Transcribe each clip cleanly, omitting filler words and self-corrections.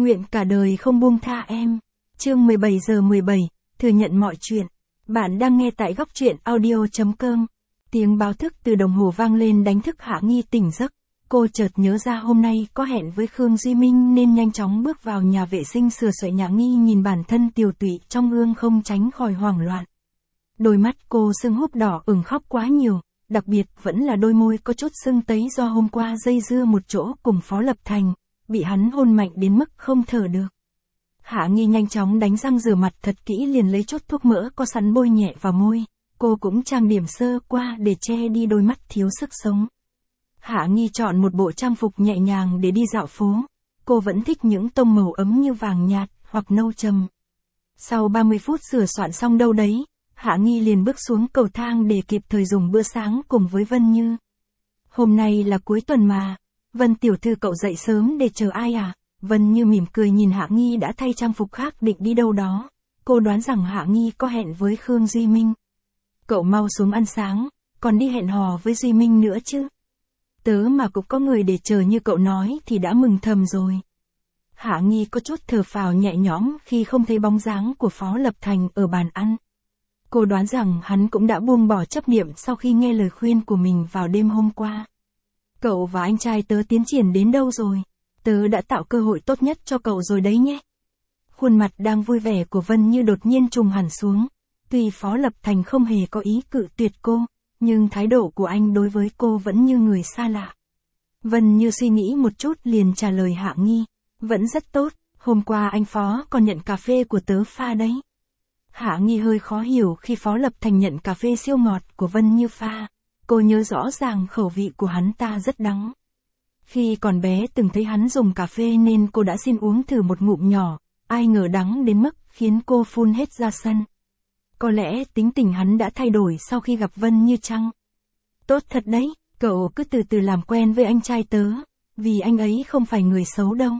Nguyện cả đời không buông tha em. Chương 17 giờ 17, thừa nhận mọi chuyện. Bạn đang nghe tại góc truyện audio.com. Tiếng báo thức từ đồng hồ vang lên đánh thức Hạ Nghi tỉnh giấc. Cô chợt nhớ ra hôm nay có hẹn với Khương Duy Minh nên nhanh chóng bước vào nhà vệ sinh sửa soạn. Hạ Nghi nhìn bản thân tiều tụy trong gương không tránh khỏi hoảng loạn. Đôi mắt cô sưng húp đỏ ửng khóc quá nhiều, đặc biệt vẫn là đôi môi có chút sưng tấy do hôm qua dây dưa một chỗ cùng Phó Lập Thành, bị hắn hôn mạnh đến mức không thở được. Hạ Nghi nhanh chóng đánh răng rửa mặt thật kỹ liền lấy chút thuốc mỡ có sẵn bôi nhẹ vào môi, cô cũng trang điểm sơ qua để che đi đôi mắt thiếu sức sống. Hạ Nghi chọn một bộ trang phục nhẹ nhàng để đi dạo phố, cô vẫn thích những tông màu ấm như vàng nhạt hoặc nâu trầm. Sau 30 phút sửa soạn xong đâu đấy, Hạ Nghi liền bước xuống cầu thang để kịp thời dùng bữa sáng cùng với Vân Như. Hôm nay là cuối tuần mà, Vân tiểu thư cậu dậy sớm để chờ ai à? Vân Như mỉm cười nhìn Hạ Nghi đã thay trang phục khác định đi đâu đó, cô đoán rằng Hạ Nghi có hẹn với Khương Duy Minh. Cậu mau xuống ăn sáng, còn đi hẹn hò với Duy Minh nữa chứ? Tớ mà cũng có người để chờ như cậu nói thì đã mừng thầm rồi. Hạ Nghi có chút thở phào nhẹ nhõm khi không thấy bóng dáng của Phó Lập Thành ở bàn ăn. Cô đoán rằng hắn cũng đã buông bỏ chấp niệm sau khi nghe lời khuyên của mình vào đêm hôm qua. Cậu và anh trai tớ tiến triển đến đâu rồi? Tớ đã tạo cơ hội tốt nhất cho cậu rồi đấy nhé. Khuôn mặt đang vui vẻ của Vân Như đột nhiên trùng hẳn xuống. Tuy Phó Lập Thành không hề có ý cự tuyệt cô, nhưng thái độ của anh đối với cô vẫn như người xa lạ. Vân Như suy nghĩ một chút liền trả lời Hạ Nghi. Vẫn rất tốt, hôm qua anh Phó còn nhận cà phê của tớ pha đấy. Hạ Nghi hơi khó hiểu khi Phó Lập Thành nhận cà phê siêu ngọt của Vân Như pha. Cô nhớ rõ ràng khẩu vị của hắn ta rất đắng. Khi còn bé từng thấy hắn dùng cà phê nên cô đã xin uống thử một ngụm nhỏ, ai ngờ đắng đến mức khiến cô phun hết ra sân. Có lẽ tính tình hắn đã thay đổi sau khi gặp Vân Như chăng? Tốt thật đấy, cậu cứ từ từ làm quen với anh trai tớ, vì anh ấy không phải người xấu đâu.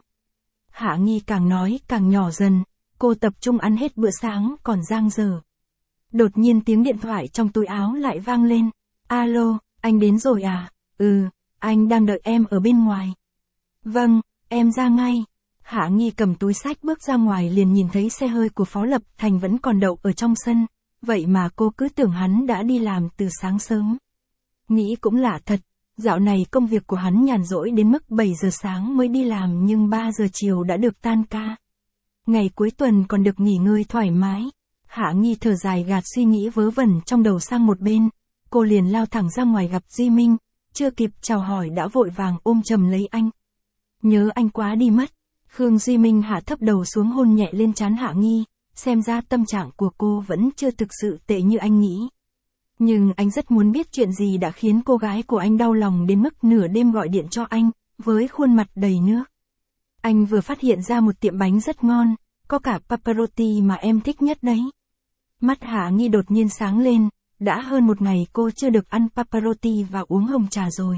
Hạ Nghi càng nói càng nhỏ dần, cô tập trung ăn hết bữa sáng còn dang dở. Đột nhiên tiếng điện thoại trong túi áo lại vang lên. Alo, anh đến rồi à? Ừ, anh đang đợi em ở bên ngoài. Vâng, em ra ngay. Hạ Nghi cầm túi xách bước ra ngoài liền nhìn thấy xe hơi của Phó Lập Thành vẫn còn đậu ở trong sân, vậy mà cô cứ tưởng hắn đã đi làm từ sáng sớm. Nghĩ cũng lạ thật, dạo này công việc của hắn nhàn rỗi đến mức 7 giờ sáng mới đi làm nhưng 3 giờ chiều đã được tan ca. Ngày cuối tuần còn được nghỉ ngơi thoải mái. Hạ Nghi thở dài gạt suy nghĩ vớ vẩn trong đầu sang một bên, cô liền lao thẳng ra ngoài gặp Duy Minh, chưa kịp chào hỏi đã vội vàng ôm chầm lấy anh. Nhớ anh quá đi mất. Khương Duy Minh hạ thấp đầu xuống hôn nhẹ lên trán Hạ Nghi, xem ra tâm trạng của cô vẫn chưa thực sự tệ như anh nghĩ. Nhưng anh rất muốn biết chuyện gì đã khiến cô gái của anh đau lòng đến mức nửa đêm gọi điện cho anh, với khuôn mặt đầy nước. Anh vừa phát hiện ra một tiệm bánh rất ngon, có cả pepperoni mà em thích nhất đấy. Mắt Hạ Nghi đột nhiên sáng lên, đã hơn một ngày cô chưa được ăn pepperoni và uống hồng trà rồi.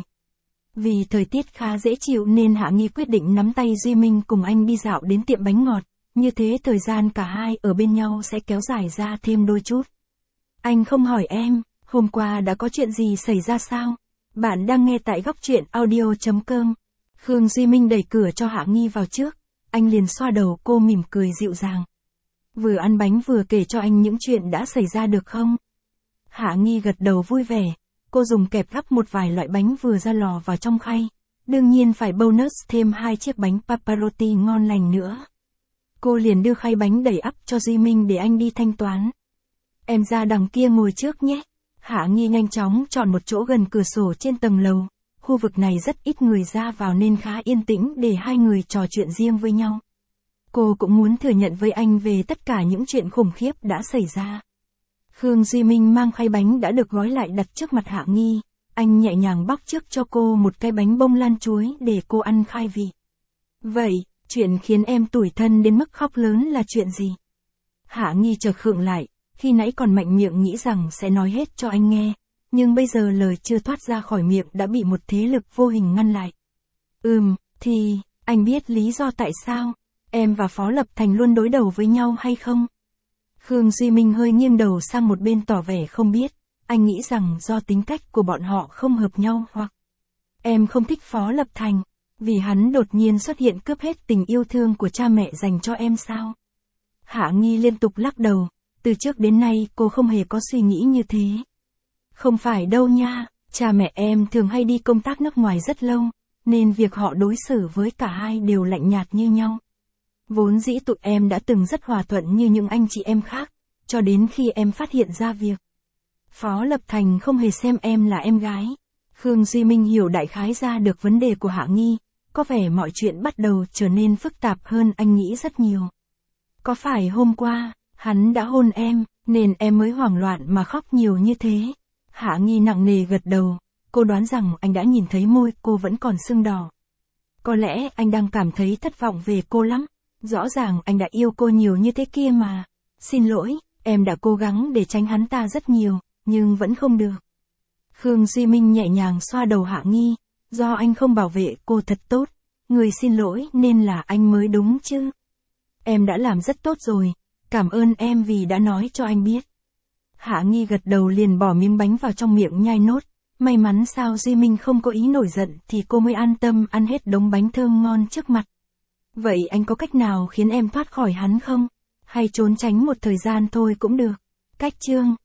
Vì thời tiết khá dễ chịu nên Hạ Nghi quyết định nắm tay Duy Minh cùng anh đi dạo đến tiệm bánh ngọt, như thế thời gian cả hai ở bên nhau sẽ kéo dài ra thêm đôi chút. Anh không hỏi em, hôm qua đã có chuyện gì xảy ra sao? Bạn đang nghe tại góc truyện audio.com. Khương Duy Minh đẩy cửa cho Hạ Nghi vào trước, anh liền xoa đầu cô mỉm cười dịu dàng. Vừa ăn bánh vừa kể cho anh những chuyện đã xảy ra được không? Hạ Nghi gật đầu vui vẻ, cô dùng kẹp gắp một vài loại bánh vừa ra lò vào trong khay, đương nhiên phải bonus thêm 2 chiếc bánh pepperoni ngon lành nữa. Cô liền đưa khay bánh đầy ắp cho Duy Minh để anh đi thanh toán. Em ra đằng kia ngồi trước nhé. Hạ Nghi nhanh chóng chọn một chỗ gần cửa sổ trên tầng lầu, khu vực này rất ít người ra vào nên khá yên tĩnh để hai người trò chuyện riêng với nhau. Cô cũng muốn thừa nhận với anh về tất cả những chuyện khủng khiếp đã xảy ra. Khương Duy Minh mang khay bánh đã được gói lại đặt trước mặt Hạ Nghi, anh nhẹ nhàng bóc trước cho cô một cái bánh bông lan chuối để cô ăn khai vị. Vậy, chuyện khiến em tủi thân đến mức khóc lớn là chuyện gì? Hạ Nghi chợt khựng lại, khi nãy còn mạnh miệng nghĩ rằng sẽ nói hết cho anh nghe, nhưng bây giờ lời chưa thoát ra khỏi miệng đã bị một thế lực vô hình ngăn lại. Thì, anh biết lý do tại sao em và Phó Lập Thành luôn đối đầu với nhau hay không? Khương Duy Minh hơi nghiêng đầu sang một bên tỏ vẻ không biết, anh nghĩ rằng do tính cách của bọn họ không hợp nhau hoặc em không thích Phó Lập Thành. Vì hắn đột nhiên xuất hiện cướp hết tình yêu thương của cha mẹ dành cho em sao? Hạ Nghi liên tục lắc đầu, từ trước đến nay cô không hề có suy nghĩ như thế. Không phải đâu nha, cha mẹ em thường hay đi công tác nước ngoài rất lâu, nên việc họ đối xử với cả hai đều lạnh nhạt như nhau. Vốn dĩ tụi em đã từng rất hòa thuận như những anh chị em khác, cho đến khi em phát hiện ra việc Phó Lập Thành không hề xem em là em gái. Khương Duy Minh hiểu đại khái ra được vấn đề của Hạ Nghi, có vẻ mọi chuyện bắt đầu trở nên phức tạp hơn anh nghĩ rất nhiều. Có phải hôm qua, hắn đã hôn em, nên em mới hoảng loạn mà khóc nhiều như thế? Hạ Nghi nặng nề gật đầu, cô đoán rằng anh đã nhìn thấy môi cô vẫn còn sưng đỏ. Có lẽ anh đang cảm thấy thất vọng về cô lắm, rõ ràng anh đã yêu cô nhiều như thế kia mà. Xin lỗi, em đã cố gắng để tránh hắn ta rất nhiều, nhưng vẫn không được. Khương Duy Minh nhẹ nhàng xoa đầu Hạ Nghi, do anh không bảo vệ cô thật tốt, người xin lỗi nên là anh mới đúng chứ. Em đã làm rất tốt rồi, cảm ơn em vì đã nói cho anh biết. Hạ Nghi gật đầu liền bỏ miếng bánh vào trong miệng nhai nốt, may mắn sao Duy Minh không có ý nổi giận thì cô mới an tâm ăn hết đống bánh thơm ngon trước mặt. Vậy anh có cách nào khiến em thoát khỏi hắn không? Hay trốn tránh một thời gian thôi cũng được. Cách chương